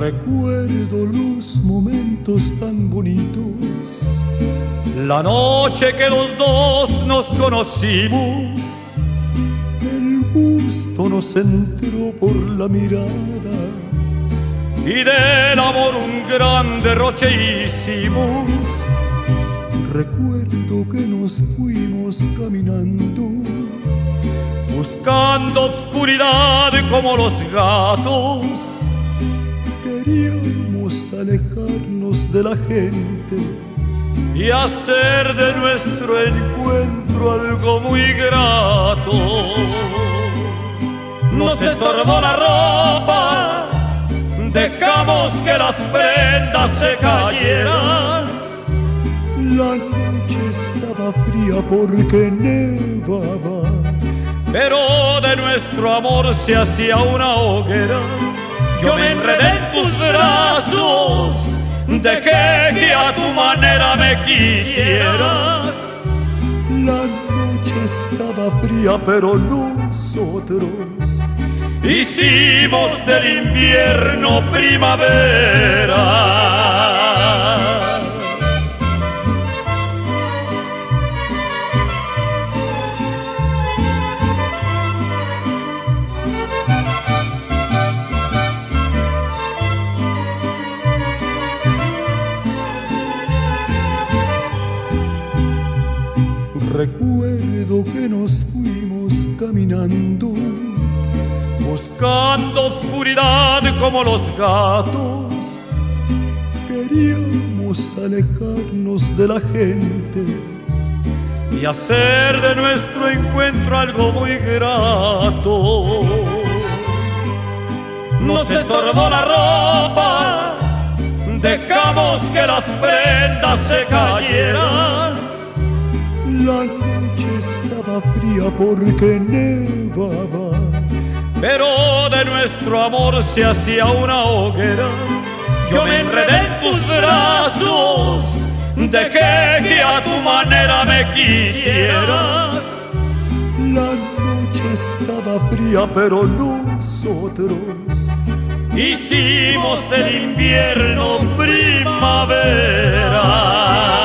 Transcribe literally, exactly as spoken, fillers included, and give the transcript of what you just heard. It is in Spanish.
Recuerdo los momentos tan bonitos, la noche que los dos nos conocimos. El gusto nos entró por la mirada y del amor un gran derroche hicimos. Recuerdo que nos fuimos caminando, buscando obscuridad como los gatos. Queríamos alejarnos de la gente y hacer de nuestro encuentro algo muy grato. Nos estorbó la ropa, dejamos que las prendas se cayeran. La noche estaba fría porque nevaba, pero de nuestro amor se hacía una hoguera. Yo me enredé en tus brazos, dejé que a tu manera me quisieras. La noche estaba fría, pero nosotros hicimos del invierno primavera. Recuerdo que nos fuimos caminando, buscando obscuridad como los gatos. Queríamos alejarnos de la gente y hacer de nuestro encuentro algo muy grato. Nos estorbó la ropa, dejamos que las prendas se cayeran. La noche estaba fría porque nevaba, pero de nuestro amor se hacía una hoguera. Yo me enredé en tus brazos, dejé que a tu manera me quisieras. La noche estaba fría, pero nosotros hicimos del invierno primavera.